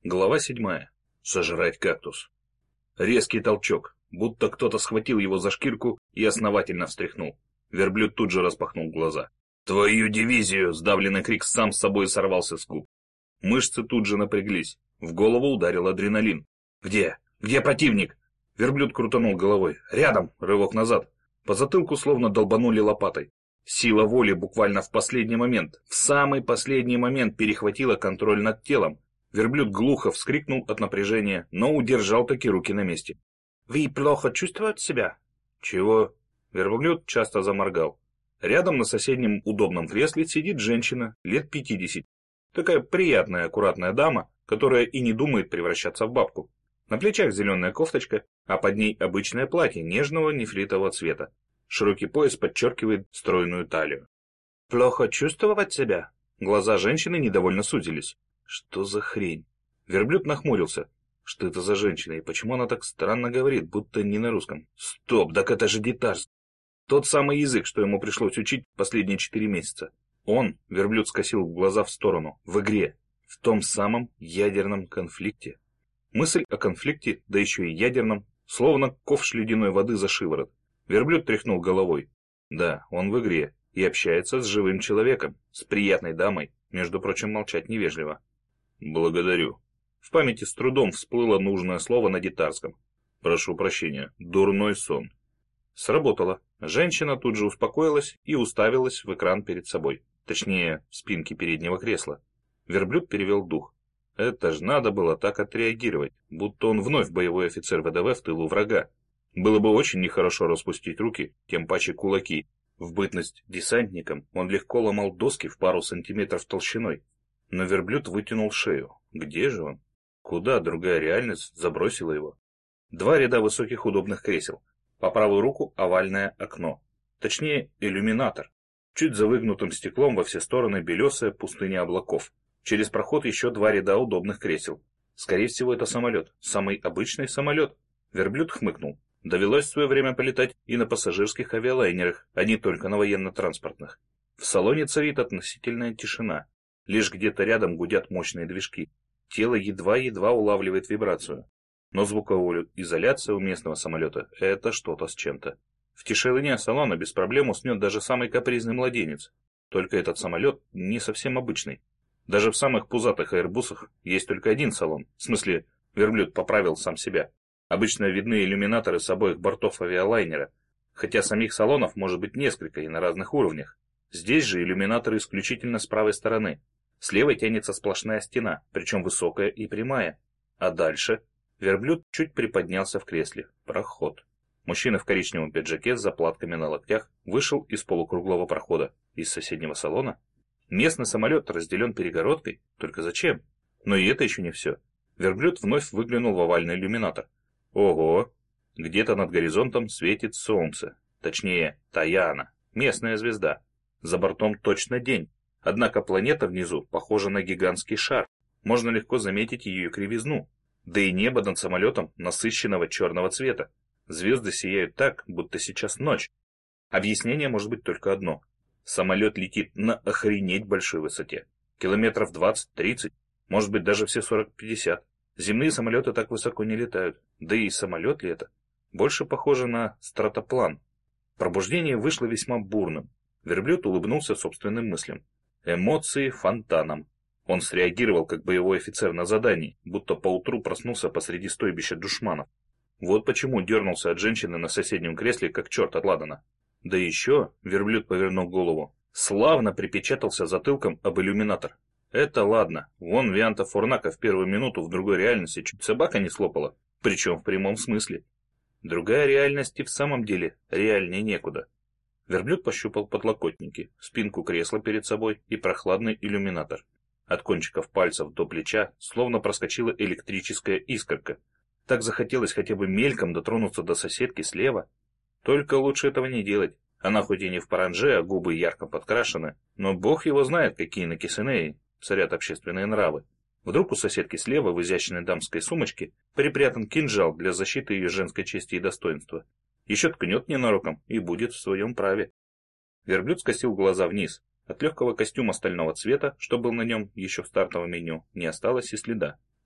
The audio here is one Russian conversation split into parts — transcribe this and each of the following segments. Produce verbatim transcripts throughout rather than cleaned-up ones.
Глава седьмая. Сожрать кактус. Резкий толчок, будто кто-то схватил его за шкирку и основательно встряхнул. Верблюд тут же распахнул глаза. «Твою дивизию!» — сдавленный крик сам с собой сорвался с губ. Мышцы тут же напряглись. В голову ударил адреналин. «Где? Где противник?» Верблюд крутанул головой. «Рядом!» — рывок назад. По затылку словно долбанули лопатой. Сила воли буквально в последний момент, в самый последний момент перехватила контроль над телом. Верблюд глухо вскрикнул от напряжения, но удержал таки руки на месте. «Вы плохо чувствуете себя?» «Чего?» Верблюд часто заморгал. Рядом на соседнем удобном кресле сидит женщина, лет пятидесяти. Такая приятная, аккуратная дама, которая и не думает превращаться в бабку. На плечах зеленая кофточка, а под ней обычное платье нежного нефритового цвета. Широкий пояс подчеркивает стройную талию. «Плохо чувствовать себя?» Глаза женщины недовольно сузились. Что за хрень? Верблюд нахмурился. Что это за женщина и почему она так странно говорит, будто не на русском? Стоп, так это же дитарский. Тот самый язык, что ему пришлось учить последние четыре месяца. Он, верблюд скосил глаза в сторону, в игре, в том самом ядерном конфликте. Мысль о конфликте, да еще и ядерном, словно ковш ледяной воды за шиворот. Верблюд тряхнул головой. Да, он в игре и общается с живым человеком, с приятной дамой, между прочим, молчать невежливо. «Благодарю». В памяти с трудом всплыло нужное слово на дитарском. «Прошу прощения, дурной сон». Сработало. Женщина тут же успокоилась и уставилась в экран перед собой. Точнее, в спинке переднего кресла. Верблюд перевел дух. Это ж надо было так отреагировать, будто он вновь боевой офицер ВДВ в тылу врага. Было бы очень нехорошо распустить руки, тем паче кулаки. В бытность десантником он легко ломал доски в пару сантиметров толщиной. Но верблюд вытянул шею. Где же он? Куда другая реальность забросила его? Два ряда высоких удобных кресел. По правую руку овальное окно. Точнее, иллюминатор. Чуть за выгнутым стеклом во все стороны белесая пустыня облаков. Через проход еще два ряда удобных кресел. Скорее всего, это самолет. Самый обычный самолет. Верблюд хмыкнул. Довелось в свое время полетать и на пассажирских авиалайнерах, а не только на военно-транспортных. В салоне царит относительная тишина. Лишь где-то рядом гудят мощные движки. Тело едва-едва улавливает вибрацию. Но звуковая изоляция у местного самолета – это что-то с чем-то. В тишине салона без проблем уснет даже самый капризный младенец. Только этот самолет не совсем обычный. Даже в самых пузатых аэрбусах есть только один салон. В смысле, верблюд поправил сам себя. Обычно видны иллюминаторы с обоих бортов авиалайнера. Хотя самих салонов может быть несколько и на разных уровнях. Здесь же иллюминаторы исключительно с правой стороны. Слева тянется сплошная стена, причем высокая и прямая. А дальше верблюд чуть приподнялся в кресле. Проход. Мужчина в коричневом пиджаке с заплатками на локтях вышел из полукруглого прохода. Из соседнего салона. Местный самолет разделен перегородкой. Только зачем? Но и это еще не все. Верблюд вновь выглянул в овальный иллюминатор. Ого! Где-то над горизонтом светит солнце. Точнее, Таяна, местная звезда. За бортом точно день. Однако планета внизу похожа на гигантский шар. Можно легко заметить ее кривизну. Да и небо над самолетом насыщенного черного цвета. Звезды сияют так, будто сейчас ночь. Объяснение может быть только одно. Самолет летит на охренеть большой высоте. Километров двадцать-тридцать, может быть даже все сорок-пятьдесят. Земные самолеты так высоко не летают. Да и самолет ли это? Больше похоже на стратоплан. Пробуждение вышло весьма бурным. Верблюд улыбнулся собственным мыслям. Эмоции фонтаном. Он среагировал как боевой офицер на задании, будто поутру проснулся посреди стойбища душманов. Вот почему дернулся от женщины на соседнем кресле, как черт от ладана. Да еще, верблюд повернул голову, славно припечатался затылком об иллюминатор. Это ладно, вон Вианта Фурнака в первую минуту в другой реальности чуть собака не слопала, причем в прямом смысле. Другая реальность и в самом деле реальнее некуда. Верблюд пощупал подлокотники, спинку кресла перед собой и прохладный иллюминатор. От кончиков пальцев до плеча словно проскочила электрическая искорка. Так захотелось хотя бы мельком дотронуться до соседки слева. Только лучше этого не делать. Она хоть и не в паранже, а губы ярко подкрашены, но бог его знает, какие на Кисенее царят общественные нравы. Вдруг у соседки слева в изящной дамской сумочке припрятан кинжал для защиты ее женской чести и достоинства. Еще ткнет ненароком и будет в своем праве. Верблюд скосил глаза вниз. От легкого костюма стального цвета, что был на нем еще в стартовом меню, не осталось и следа.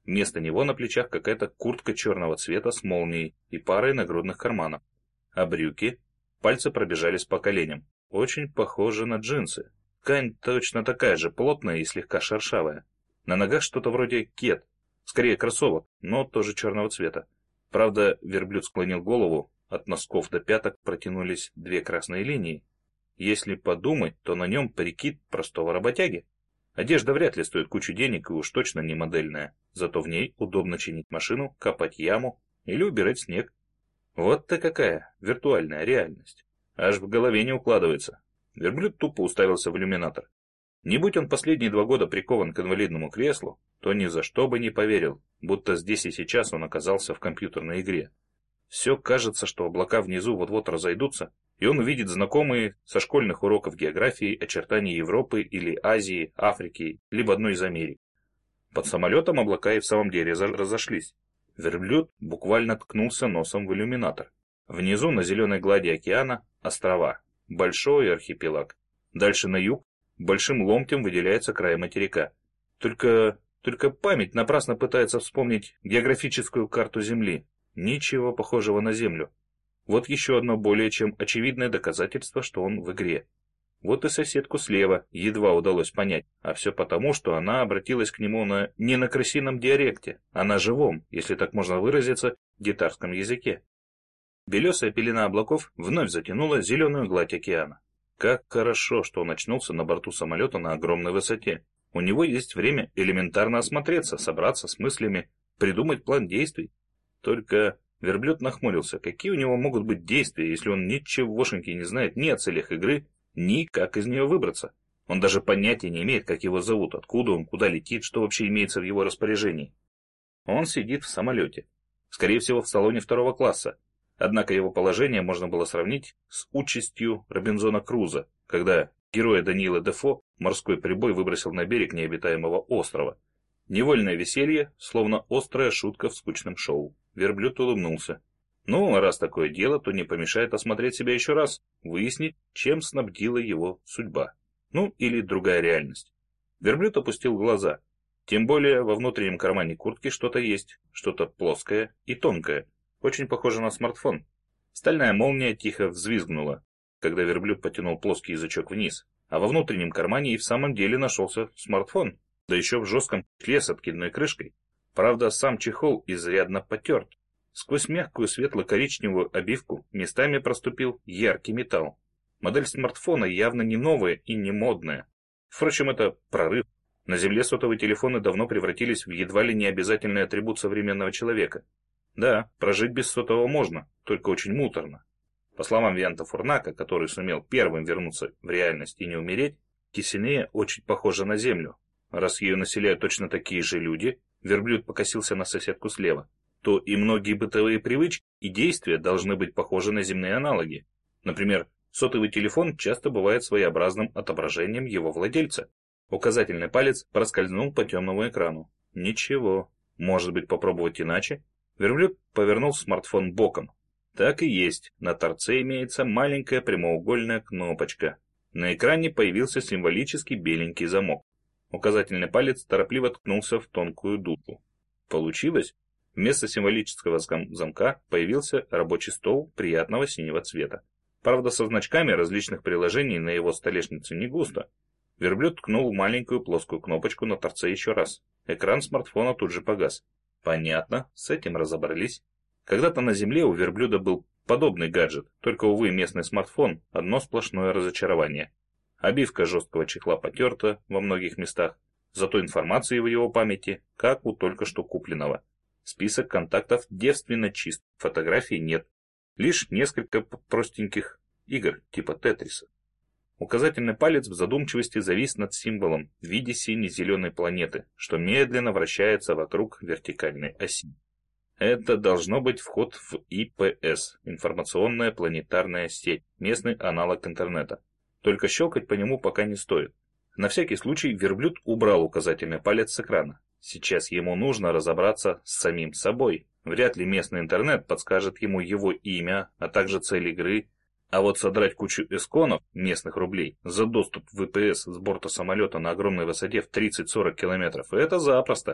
Вместо него на плечах какая-то куртка черного цвета с молнией и парой нагрудных карманов. А брюки? Пальцы пробежались по коленям. Очень похоже на джинсы. Ткань точно такая же, плотная и слегка шершавая. На ногах что-то вроде кед. Скорее кроссовок, но тоже черного цвета. Правда, верблюд склонил голову, от носков до пяток протянулись две красные линии. Если подумать, то на нем прикид простого работяги. Одежда вряд ли стоит кучу денег и уж точно не модельная. Зато в ней удобно чинить машину, копать яму или убирать снег. Вот-то какая виртуальная реальность. Аж в голове не укладывается. Верблюд тупо уставился в иллюминатор. Не будь он последние два года прикован к инвалидному креслу, то ни за что бы не поверил, будто здесь и сейчас он оказался в компьютерной игре. Все кажется, что облака внизу вот-вот разойдутся, и он увидит знакомые со школьных уроков географии очертания Европы или Азии, Африки, либо одной из Америк. Под самолетом облака и в самом деле разошлись. Верблюд буквально ткнулся носом в иллюминатор. Внизу на зеленой глади океана острова, большой архипелаг. Дальше на юг большим ломтем выделяется край материка. Только, только память напрасно пытается вспомнить географическую карту Земли. Ничего похожего на Землю. Вот еще одно более чем очевидное доказательство, что он в игре. Вот и соседку слева едва удалось понять, а все потому, что она обратилась к нему на, не на крысином диалекте, а на живом, если так можно выразиться, гитарском языке. Белесая пелена облаков вновь затянула зеленую гладь океана. Как хорошо, что он очнулся на борту самолета на огромной высоте. У него есть время элементарно осмотреться, собраться с мыслями, придумать план действий. Только верблюд нахмурился. Какие у него могут быть действия, если он ничегошеньки не знает ни о целях игры, ни как из нее выбраться? Он даже понятия не имеет, как его зовут, откуда он, куда летит, что вообще имеется в его распоряжении. Он сидит в самолете. Скорее всего, в салоне второго класса. Однако его положение можно было сравнить с участью Робинзона Круза, когда героя Даниила Дефо морской прибой выбросил на берег необитаемого острова. Невольное веселье, словно острая шутка в скучном шоу. Верблюд улыбнулся. Ну, а раз такое дело, то не помешает осмотреть себя еще раз, выяснить, чем снабдила его судьба. Ну, или другая реальность. Верблюд опустил глаза. Тем более во внутреннем кармане куртки что-то есть, что-то плоское и тонкое. Очень похоже на смартфон. Стальная молния тихо взвизгнула, когда верблюд потянул плоский язычок вниз, а во внутреннем кармане и в самом деле нашелся смартфон, да еще в жестком чехле с откидной крышкой. Правда, сам чехол изрядно потерт. Сквозь мягкую светло-коричневую обивку местами проступил яркий металл. Модель смартфона явно не новая и не модная. Впрочем, это прорыв. На Земле сотовые телефоны давно превратились в едва ли не обязательный атрибут современного человека. Да, прожить без сотового можно, только очень муторно. По словам Вианта Фурнака, который сумел первым вернуться в реальность и не умереть, Кисинея очень похожа на Землю. Раз ее населяют точно такие же люди, верблюд покосился на соседку слева, то и многие бытовые привычки и действия должны быть похожи на земные аналоги. Например, сотовый телефон часто бывает своеобразным отображением его владельца. Указательный палец проскользнул по темному экрану. Ничего, может быть, попробовать иначе? Верблюд повернул смартфон боком. Так и есть, на торце имеется маленькая прямоугольная кнопочка. На экране появился символический беленький замок. Указательный палец торопливо ткнулся в тонкую дужку. Получилось? Вместо символического замка появился рабочий стол приятного синего цвета. Правда, со значками различных приложений на его столешнице не густо. Верблюд ткнул маленькую плоскую кнопочку на торце еще раз. Экран смартфона тут же погас. Понятно, с этим разобрались. Когда-то на Земле у верблюда был подобный гаджет, только, увы, местный смартфон – одно сплошное разочарование. Обивка жесткого чехла потерта во многих местах, зато информации в его памяти, как у только что купленного. Список контактов девственно чист, фотографий нет. Лишь несколько простеньких игр, типа Тетриса. Указательный палец в задумчивости завис над символом в виде сине-зеленой планеты, что медленно вращается вокруг вертикальной оси. Это должно быть вход в И П С, информационная планетарная сеть, местный аналог интернета. Только щелкать по нему пока не стоит. На всякий случай верблюд убрал указательный палец с экрана. Сейчас ему нужно разобраться с самим собой. Вряд ли местный интернет подскажет ему его имя, а также цель игры. А вот содрать кучу эсконов, местных рублей, за доступ в И П С с борта самолета на огромной высоте в тридцать-сорок километров – это запросто.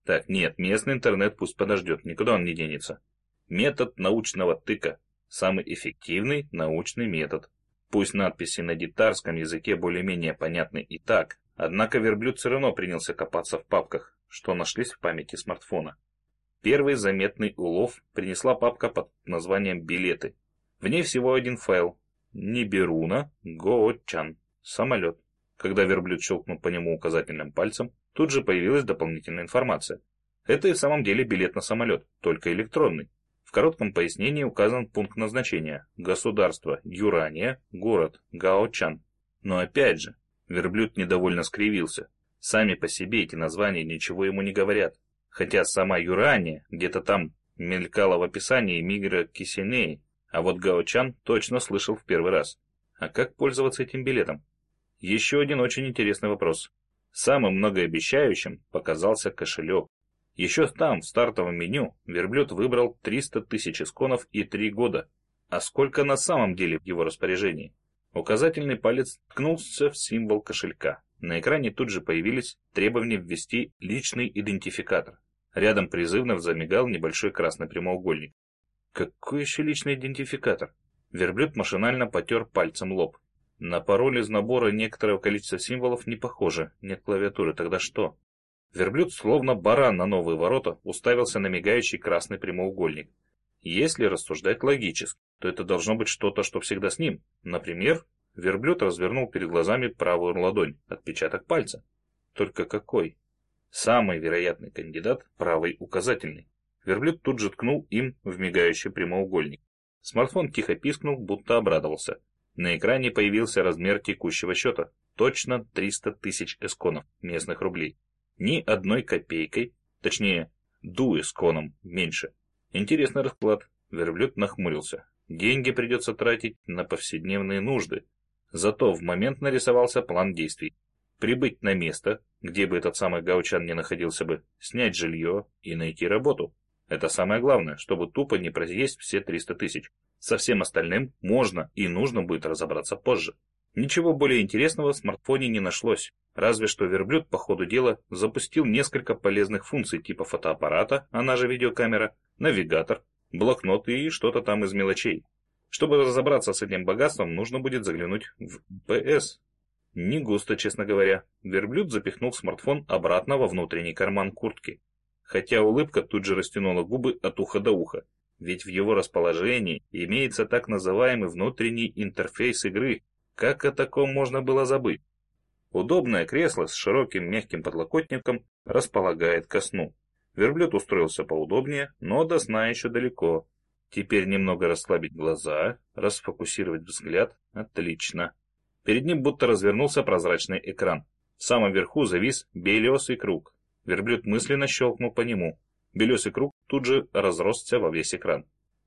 Так, нет, местный интернет пусть подождет, никуда он не денется. Метод научного тыка. Самый эффективный научный метод. Пусть надписи на дитарском языке более-менее понятны и так, однако верблюд все равно принялся копаться в папках, что нашлись в памяти смартфона. Первый заметный улов принесла папка под названием «Билеты». В ней всего один файл. Ниберуна Гоочан. Самолет. Когда верблюд щелкнул по нему указательным пальцем, тут же появилась дополнительная информация. Это и в самом деле билет на самолет, только электронный. В коротком пояснении указан пункт назначения. Государство Юрания, город Гаочан. Но опять же, верблюд недовольно скривился. Сами по себе эти названия ничего ему не говорят. Хотя сама Юрания где-то там мелькала в описании Мигра Кисенеи, а вот Гаочан точно слышал в первый раз. А как пользоваться этим билетом? Еще один очень интересный вопрос. Самым многообещающим показался кошелек. Еще там, в стартовом меню, верблюд выбрал триста тысяч эсконов и три года. А сколько на самом деле в его распоряжении? Указательный палец ткнулся в символ кошелька. На экране тут же появились требования ввести личный идентификатор. Рядом призывно замигал небольшой красный прямоугольник. Какой еще личный идентификатор? Верблюд машинально потер пальцем лоб. На пароль из набора некоторого количества символов не похоже, нет клавиатуры, тогда что? Верблюд, словно баран на новые ворота, уставился на мигающий красный прямоугольник. Если рассуждать логически, то это должно быть что-то, что всегда с ним. Например, верблюд развернул перед глазами правую ладонь, отпечаток пальца. Только какой? Самый вероятный кандидат – правый указательный. Верблюд тут же ткнул им в мигающий прямоугольник. Смартфон тихо пискнул, будто обрадовался. На экране появился размер текущего счета. Точно триста тысяч эсконов, местных рублей. Ни одной копейкой, точнее, дуэсконом меньше. Интересный расклад. Верблюд нахмурился. Деньги придется тратить на повседневные нужды. Зато в момент нарисовался план действий. Прибыть на место, где бы этот самый Гаочан не находился бы, снять жилье и найти работу. Это самое главное, чтобы тупо не проесть все триста тысяч. Со всем остальным можно и нужно будет разобраться позже. Ничего более интересного в смартфоне не нашлось. Разве что верблюд по ходу дела запустил несколько полезных функций типа фотоаппарата, она же видеокамера, навигатор, блокнот и что-то там из мелочей. Чтобы разобраться с этим богатством, нужно будет заглянуть в ПС. Не густо, честно говоря. Верблюд запихнул смартфон обратно во внутренний карман куртки. Хотя улыбка тут же растянула губы от уха до уха. Ведь в его расположении имеется так называемый внутренний интерфейс игры. Как о таком можно было забыть? Удобное кресло с широким мягким подлокотником располагает ко сну. Верблюд устроился поудобнее, но до сна еще далеко. Теперь немного расслабить глаза, расфокусировать взгляд. Отлично. Перед ним будто развернулся прозрачный экран. В самом верху завис белесый круг. Верблюд мысленно щелкнул по нему. Белесый круг тут же разросся во весь экран.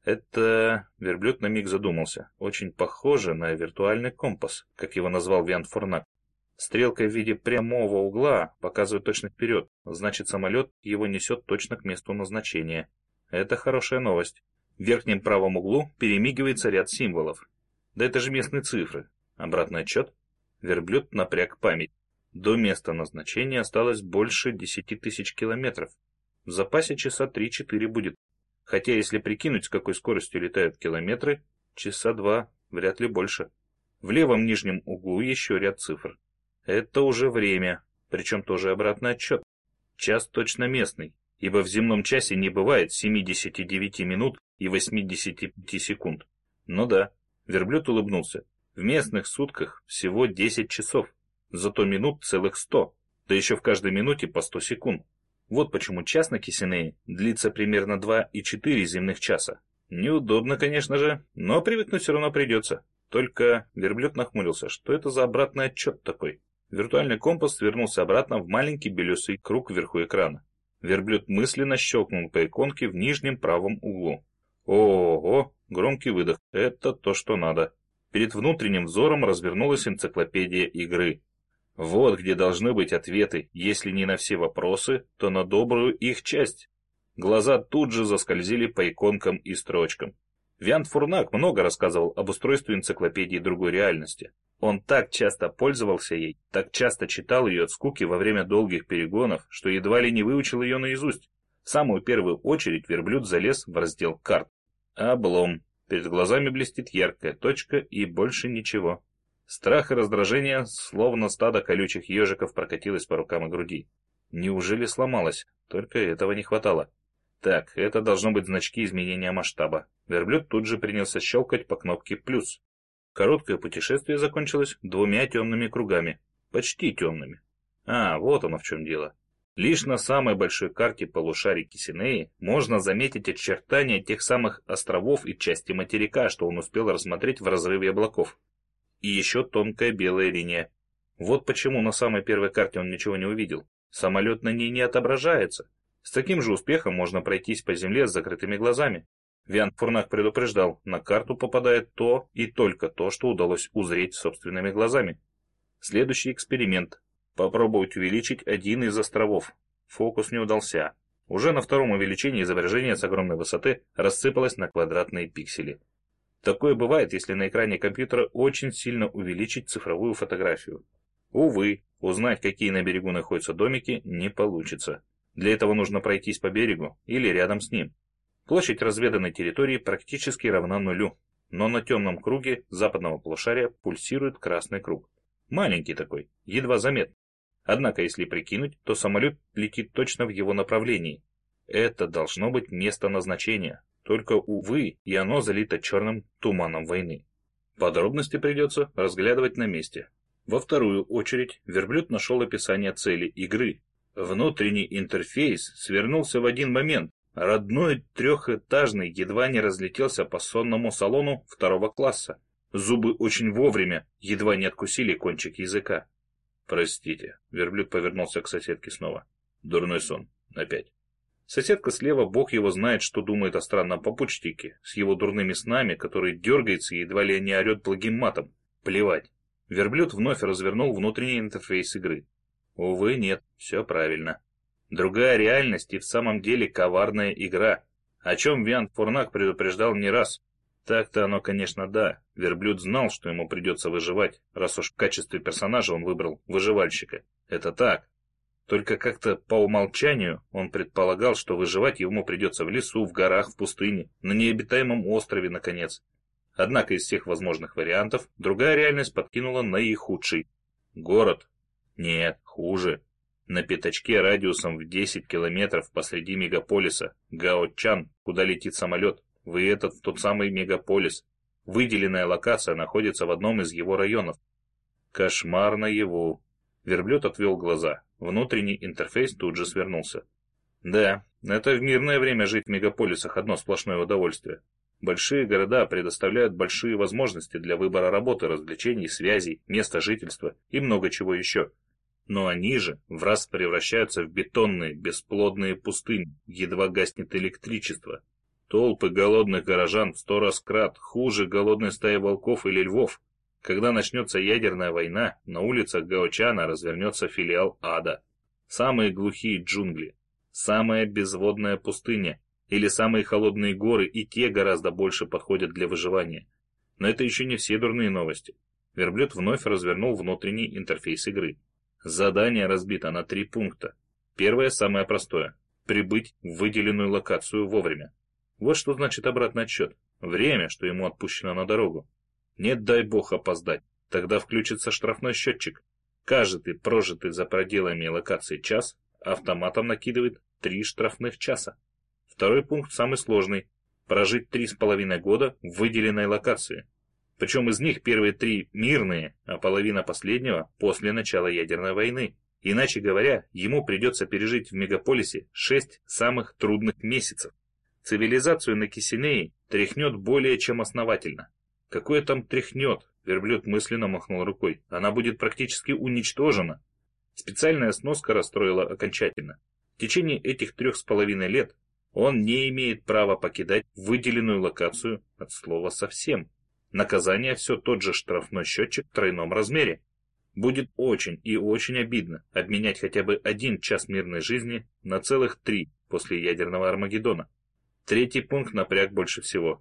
Это... Верблюд на миг задумался. Очень похоже на виртуальный компас, как его назвал Виант Форнак. Стрелка в виде прямого угла показывает точно вперед. Значит, самолет его несет точно к месту назначения. Это хорошая новость. В верхнем правом углу перемигивается ряд символов. Да это же местные цифры. Обратный отчет. Верблюд напряг память. До места назначения осталось больше десяти тысяч километров. В запасе часа три-четыре будет. Хотя, если прикинуть, с какой скоростью летают километры, часа два, вряд ли больше. В левом нижнем углу еще ряд цифр. Это уже время, причем тоже обратный отчет. Час точно местный, ибо в земном часе не бывает семидесяти девяти минут и восьмидесяти пяти секунд. Ну да, верблюд улыбнулся. В местных сутках всего десять часов, зато минут целых сто, да еще в каждой минуте по сто секунд. Вот почему час на Кисенее длится примерно два и четыре земных часа. Неудобно, конечно же, но привыкнуть все равно придется. Только верблюд нахмурился. Что это за обратный отчет такой? Виртуальный компас вернулся обратно в маленький белесый круг вверху экрана. Верблюд мысленно щелкнул по иконке в нижнем правом углу. Ого, громкий выдох. Это то, что надо. Перед внутренним взором развернулась энциклопедия игры. Вот где должны быть ответы, если не на все вопросы, то на добрую их часть. Глаза тут же заскользили по иконкам и строчкам. Виант Фурнак много рассказывал об устройстве энциклопедии другой реальности. Он так часто пользовался ей, так часто читал ее от скуки во время долгих перегонов, что едва ли не выучил ее наизусть. В самую первую очередь верблюд залез в раздел карт. Облом. Перед глазами блестит яркая точка и больше ничего. Страх и раздражение, словно стадо колючих ежиков, прокатилось по рукам и груди. Неужели сломалось? Только этого не хватало. Так, это должно быть значки изменения масштаба. Верблюд тут же принялся щелкать по кнопке «плюс». Короткое путешествие закончилось двумя темными кругами. Почти темными. А, вот оно в чем дело. Лишь на самой большой карте полушарий Кисинеи можно заметить очертания тех самых островов и части материка, что он успел рассмотреть в разрыве облаков. И еще тонкая белая линия. Вот почему на самой первой карте он ничего не увидел. Самолет на ней не отображается. С таким же успехом можно пройтись по земле с закрытыми глазами. Виант Фурнак предупреждал, на карту попадает то и только то, что удалось узреть собственными глазами. Следующий эксперимент. Попробовать увеличить один из островов. Фокус не удался. Уже на втором увеличении изображение с огромной высоты рассыпалось на квадратные пиксели. Такое бывает, если на экране компьютера очень сильно увеличить цифровую фотографию. Увы, узнать, какие на берегу находятся домики, не получится. Для этого нужно пройтись по берегу или рядом с ним. Площадь разведанной территории практически равна нулю, но на темном круге западного полушария пульсирует красный круг. Маленький такой, едва заметный. Однако, если прикинуть, то самолет летит точно в его направлении. Это должно быть место назначения, только, увы, и оно залито черным туманом войны. Подробности придется разглядывать на месте. Во вторую очередь верблюд нашел описание цели игры. Внутренний интерфейс свернулся в один момент. Родной трехэтажный едва не разлетелся по сонному салону второго класса. Зубы очень вовремя едва не откусили кончик языка. «Простите», — верблюд повернулся к соседке снова. «Дурной сон. Опять». Соседка слева, бог его знает, что думает о странном попутчике, с его дурными снами, который дергается и едва ли не орет благим матом. Плевать. Верблюд вновь развернул внутренний интерфейс игры. Увы, нет, все правильно. Другая реальность и в самом деле коварная игра, о чем Виант Фурнак предупреждал не раз. Так-то оно, конечно, да. Верблюд знал, что ему придется выживать, раз уж в качестве персонажа он выбрал выживальщика. Это так. Только как-то по умолчанию он предполагал, что выживать ему придется в лесу, в горах, в пустыне, на необитаемом острове, наконец. Однако из всех возможных вариантов другая реальность подкинула наихудший. Город. Нет, хуже. На пятачке радиусом в десять километров посреди мегаполиса, Гаочан, куда летит самолет. Вы этот тот самый мегаполис. Выделенная локация находится в одном из его районов. Кошмар наяву. Верблюд отвел глаза. Внутренний интерфейс тут же свернулся. Да, это в мирное время жить в мегаполисах одно сплошное удовольствие. Большие города предоставляют большие возможности для выбора работы, развлечений, связей, места жительства и много чего еще. Но они же враз превращаются в бетонные, бесплодные пустыни, едва гаснет электричество. Толпы голодных горожан в сто раз крат хуже голодной стаи волков или львов. Когда начнется ядерная война, на улицах Гаочана развернется филиал ада. Самые глухие джунгли, самая безводная пустыня или самые холодные горы, и те гораздо больше подходят для выживания. Но это еще не все дурные новости. Верблюд вновь развернул внутренний интерфейс игры. Задание разбито на три пункта. Первое, самое простое. Прибыть в выделенную локацию вовремя. Вот что значит обратный отсчет. Время, что ему отпущено на дорогу. Нет, дай бог опоздать. Тогда включится штрафной счетчик. Каждый прожитый за пределами локации час автоматом накидывает три штрафных часа. Второй пункт самый сложный. Прожить три с половиной года в выделенной локации. Причем из них первые три мирные, а половина последнего после начала ядерной войны. Иначе говоря, ему придется пережить в мегаполисе шесть самых трудных месяцев. Цивилизацию на Кисинеи тряхнет более чем основательно. Какое там тряхнет? Верблюд мысленно махнул рукой. Она будет практически уничтожена. Специальная сноска расстроила окончательно. В течение этих трех с половиной лет он не имеет права покидать выделенную локацию от слова совсем. Наказание все тот же штрафной счетчик в тройном размере. Будет очень и очень обидно обменять хотя бы один час мирной жизни на целых три после ядерного Армагеддона. Третий пункт напряг больше всего.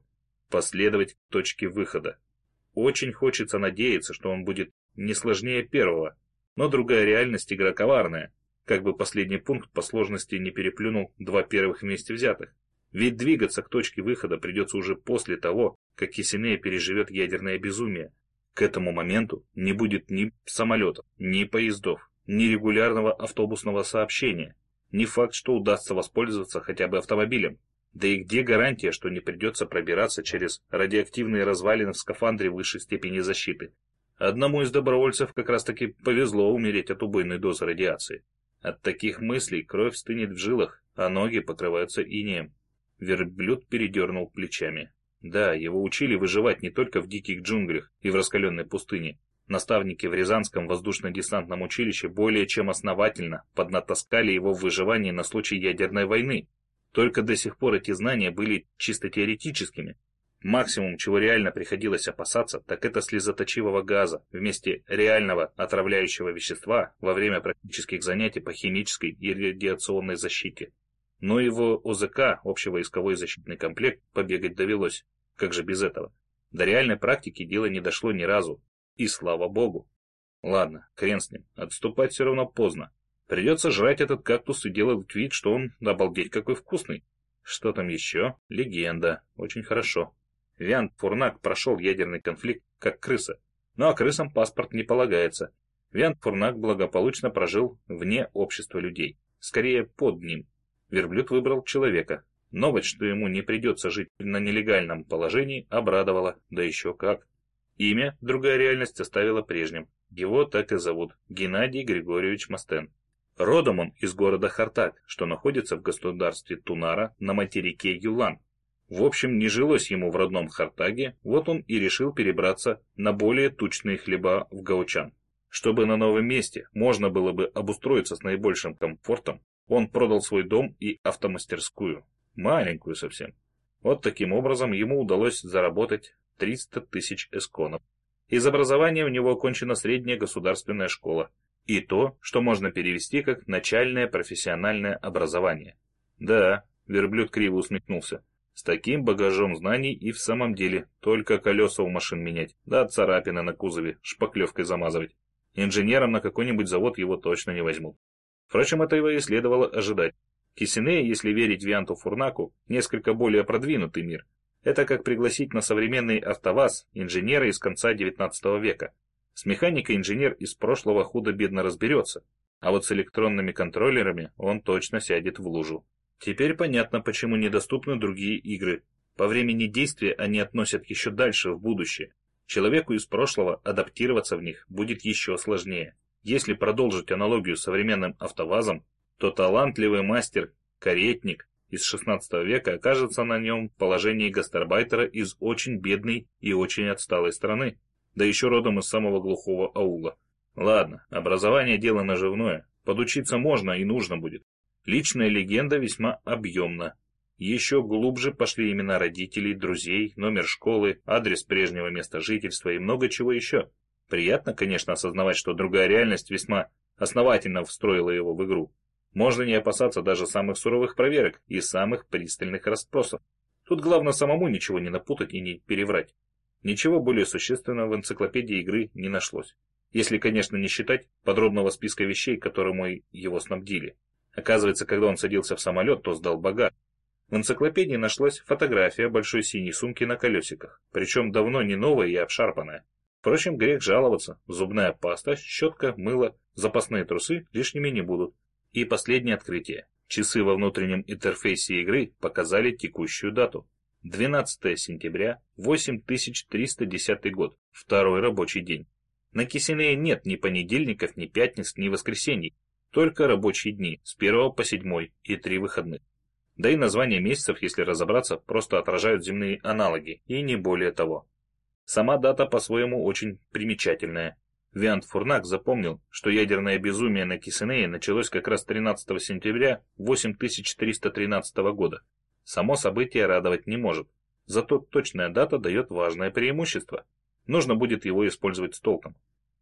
последовать к точке выхода. Очень хочется надеяться, что он будет не сложнее первого, но другая реальность игра коварная, как бы последний пункт по сложности не переплюнул два первых вместе взятых. Ведь двигаться к точке выхода придется уже после того, как Кисинея переживет ядерное безумие. К этому моменту не будет ни самолетов, ни поездов, ни регулярного автобусного сообщения. Не факт, что удастся воспользоваться хотя бы автомобилем. Да и где гарантия, что не придется пробираться через радиоактивные развалины в скафандре высшей степени защиты? Одному из добровольцев как раз таки повезло умереть от убойной дозы радиации. От таких мыслей кровь стынет в жилах, а ноги покрываются инеем. Верблюд передернул плечами. Да, его учили выживать не только в диких джунглях и в раскаленной пустыне. Наставники в Рязанском воздушно-десантном училище более чем основательно поднатаскали его в выживании на случай ядерной войны. Только до сих пор эти знания были чисто теоретическими. Максимум, чего реально приходилось опасаться, так это слезоточивого газа вместе реального отравляющего вещества во время практических занятий по химической и радиационной защите. Но его ОЗК, общевойсковой защитный комплект, побегать довелось. Как же без этого? До реальной практики дело не дошло ни разу. И слава богу. Ладно, хрен с ним, отступать все равно поздно. Придется жрать этот кактус и делать вид, что он, обалдеть, какой вкусный. Что там еще? Легенда. Очень хорошо. Виант Фурнак прошел ядерный конфликт как крыса. Ну а крысам паспорт не полагается. Виант Фурнак благополучно прожил вне общества людей. Скорее, под ним. Верблюд выбрал человека. Новость, что ему не придется жить на нелегальном положении, обрадовала, да еще как. Имя другая реальность оставила прежним. Его так и зовут – Геннадий Григорьевич Мастен. Родом он из города Хартак, что находится в государстве Тунара на материке Юлан. В общем, не жилось ему в родном Хартаге, вот он и решил перебраться на более тучные хлеба в Гаучан. Чтобы на новом месте можно было бы обустроиться с наибольшим комфортом, он продал свой дом и автомастерскую. Маленькую совсем. Вот таким образом ему удалось заработать триста тысяч эсконов. Из образования у него окончена средняя государственная школа. И то, что можно перевести как начальное профессиональное образование. Да, верблюд криво усмехнулся. С таким багажом знаний и в самом деле только колеса у машин менять, да царапины на кузове шпаклевкой замазывать. Инженером на какой-нибудь завод его точно не возьмут. Впрочем, этого и следовало ожидать. Кисинея, если верить Вианту Фурнаку, несколько более продвинутый мир. Это как пригласить на современный АвтоВАЗ инженера из конца девятнадцатого века. С механикой инженер из прошлого худо-бедно разберется, а вот с электронными контроллерами он точно сядет в лужу. Теперь понятно, почему недоступны другие игры. По времени действия они относят еще дальше, в будущее. Человеку из прошлого адаптироваться в них будет еще сложнее. Если продолжить аналогию с современным АвтоВАЗом, то талантливый мастер-каретник из шестнадцатого века окажется на нем в положении гастарбайтера из очень бедной и очень отсталой страны, да еще родом из самого глухого аула. Ладно, образование дело наживное, подучиться можно и нужно будет. Личная легенда весьма объемна. Еще глубже пошли имена родителей, друзей, номер школы, адрес прежнего места жительства и много чего еще. Приятно, конечно, осознавать, что другая реальность весьма основательно встроила его в игру. Можно не опасаться даже самых суровых проверок и самых пристальных расспросов. Тут главное самому ничего не напутать и не переврать. Ничего более существенного в энциклопедии игры не нашлось. Если, конечно, не считать подробного списка вещей, которым его снабдили. Оказывается, когда он садился в самолет, то сдал багаж. В энциклопедии нашлась фотография большой синей сумки на колесиках, причем давно не новая и обшарпанная. Впрочем, грех жаловаться. Зубная паста, щетка, мыло, запасные трусы лишними не будут. И последнее открытие. Часы во внутреннем интерфейсе игры показали текущую дату. двенадцатое сентября, восемь тысяч триста десятый год, второй рабочий день. На Кисинее нет ни понедельников, ни пятниц, ни воскресений, только рабочие дни с первого по седьмой и три выходных. Да и названия месяцев, если разобраться, просто отражают земные аналоги, и не более того. Сама дата по-своему очень примечательная. Виант Фурнак запомнил, что ядерное безумие на Кисинее началось как раз тринадцатого сентября восемь тысяч триста тринадцатого года. Само событие радовать не может, зато точная дата дает важное преимущество. Нужно будет его использовать с толком.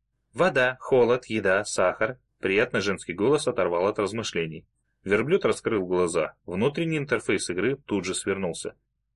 Вода, холод, еда, сахар. Приятный женский голос оторвал от размышлений. Верблюд раскрыл глаза. Внутренний интерфейс игры тут же свернулся.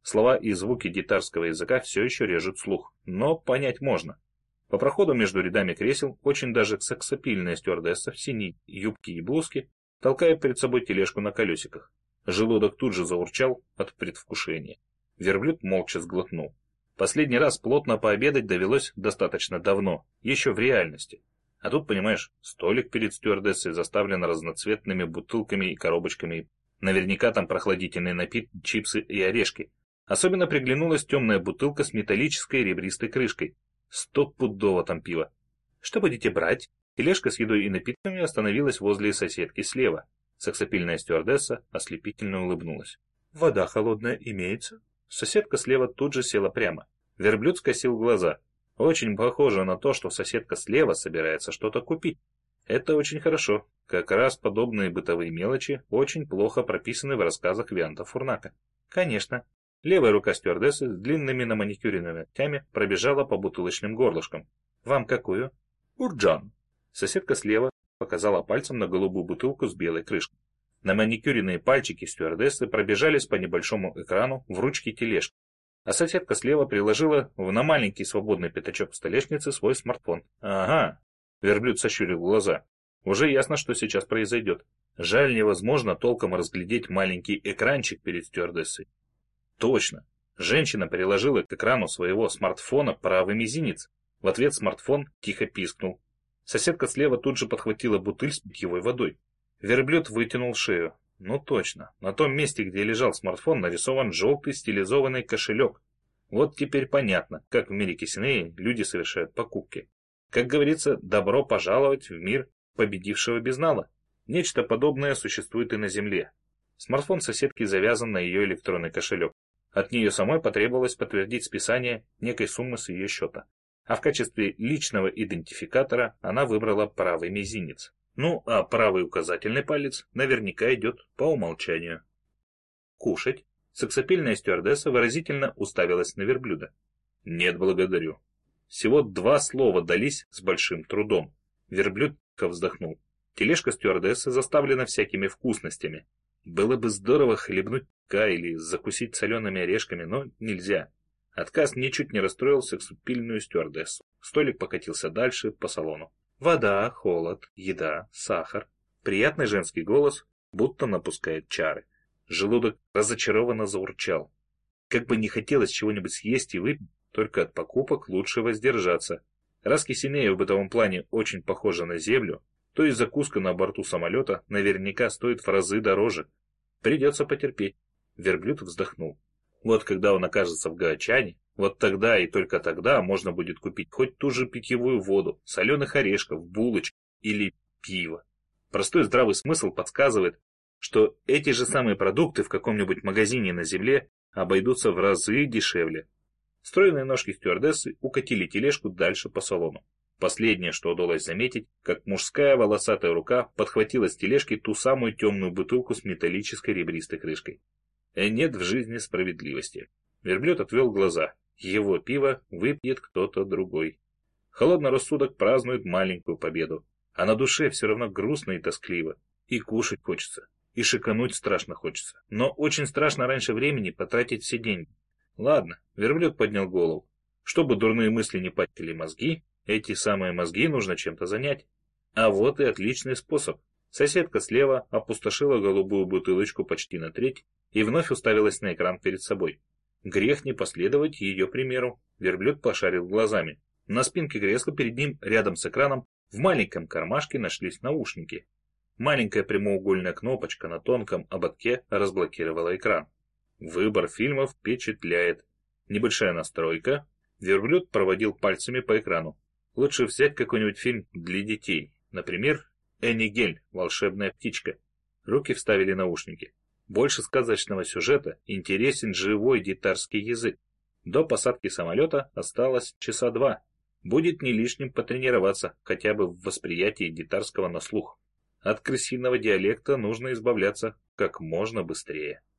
Слова и звуки дитарского языка все еще режут слух, но понять можно. По проходу между рядами кресел очень даже сексапильная стюардесса в синей юбке и блузке толкает перед собой тележку на колесиках. Желудок тут же заурчал от предвкушения. Верблюд молча сглотнул. Последний раз плотно пообедать довелось достаточно давно, еще в реальности. А тут, понимаешь, столик перед стюардессой заставлен разноцветными бутылками и коробочками. Наверняка там прохладительные напитки, чипсы и орешки. Особенно приглянулась темная бутылка с металлической ребристой крышкой. Стопудово там пиво. Что будете брать? Тележка с едой и напитками остановилась возле соседки слева. Сексапильная стюардесса ослепительно улыбнулась. Вода холодная имеется? Соседка слева тут же села прямо. Верблюд скосил глаза. Очень похоже на то, что соседка слева собирается что-то купить. Это очень хорошо. Как раз подобные бытовые мелочи очень плохо прописаны в рассказах Вианта Фурнака. Конечно. Левая рука стюардессы с длинными наманикюренными ногтями пробежала по бутылочным горлышкам. Вам какую? Урджан. Соседка слева показала пальцем на голубую бутылку с белой крышкой. Наманикюренные пальчики стюардессы пробежались по небольшому экрану в ручке тележки. А соседка слева приложила в на маленький свободный пятачок столешницы свой смартфон. Ага. Верблюд сощурил глаза. Уже ясно, что сейчас произойдет. Жаль, невозможно толком разглядеть маленький экранчик перед стюардессой. Точно. Женщина приложила к экрану своего смартфона правый мизинец. В ответ смартфон тихо пискнул. Соседка слева тут же подхватила бутыль с питьевой водой. Верблюд вытянул шею. Ну точно, на том месте, где лежал смартфон, нарисован желтый стилизованный кошелек. Вот теперь понятно, как в мире Кисинеи люди совершают покупки. Как говорится, добро пожаловать в мир победившего безнала. Нечто подобное существует и на Земле. Смартфон соседки завязан на ее электронный кошелек. От нее самой потребовалось подтвердить списание некой суммы с ее счета. А в качестве личного идентификатора она выбрала правый мизинец. Ну, а правый указательный палец наверняка идет по умолчанию. Кушать? Сексапильная стюардесса выразительно уставилась на верблюда. Нет, благодарю. Всего два слова дались с большим трудом. Верблюд вздохнул. Тележка стюардессы заставлена всякими вкусностями. Было бы здорово хлебнуть пивка или закусить солеными орешками, но нельзя. Отказ ничуть не расстроил сексапильную стюардессу. Столик покатился дальше по салону. Вода, холод, еда, сахар. Приятный женский голос будто напускает чары. Желудок разочарованно заурчал. Как бы не хотелось чего-нибудь съесть и выпить, только от покупок лучше воздержаться. Раз Кисинея в бытовом плане очень похожа на землю, то и закуска на борту самолета наверняка стоит в разы дороже. Придется потерпеть. Верблюд вздохнул. Вот когда он окажется в Гаочане, вот тогда и только тогда можно будет купить хоть ту же питьевую воду, соленых орешков, булочек или пиво. Простой здравый смысл подсказывает, что эти же самые продукты в каком-нибудь магазине на земле обойдутся в разы дешевле. Стройные ножки стюардессы укатили тележку дальше по салону. Последнее, что удалось заметить, как мужская волосатая рука подхватила с тележки ту самую темную бутылку с металлической ребристой крышкой. И нет в жизни справедливости. Верблюд отвел глаза. Его пиво выпьет кто-то другой. Холодный рассудок празднует маленькую победу. А на душе все равно грустно и тоскливо. И кушать хочется. И шикануть страшно хочется. Но очень страшно раньше времени потратить все деньги. Ладно, верблюд поднял голову. Чтобы дурные мысли не пачкали мозги, эти самые мозги нужно чем-то занять. А вот и отличный способ. Соседка слева опустошила голубую бутылочку почти на треть и вновь уставилась на экран перед собой. Грех не последовать ее примеру. Верблюд пошарил глазами. На спинке кресла перед ним, рядом с экраном, в маленьком кармашке нашлись наушники. Маленькая прямоугольная кнопочка на тонком ободке разблокировала экран. Выбор фильмов впечатляет. Небольшая настройка. Верблюд проводил пальцами по экрану. Лучше взять какой-нибудь фильм для детей. Например, «Энигель. Волшебная птичка». Руки вставили наушники. Больше сказочного сюжета, интересен живой дитарский язык. До посадки самолета осталось часа два. Будет не лишним потренироваться хотя бы в восприятии дитарского на слух. От крысиного диалекта нужно избавляться как можно быстрее.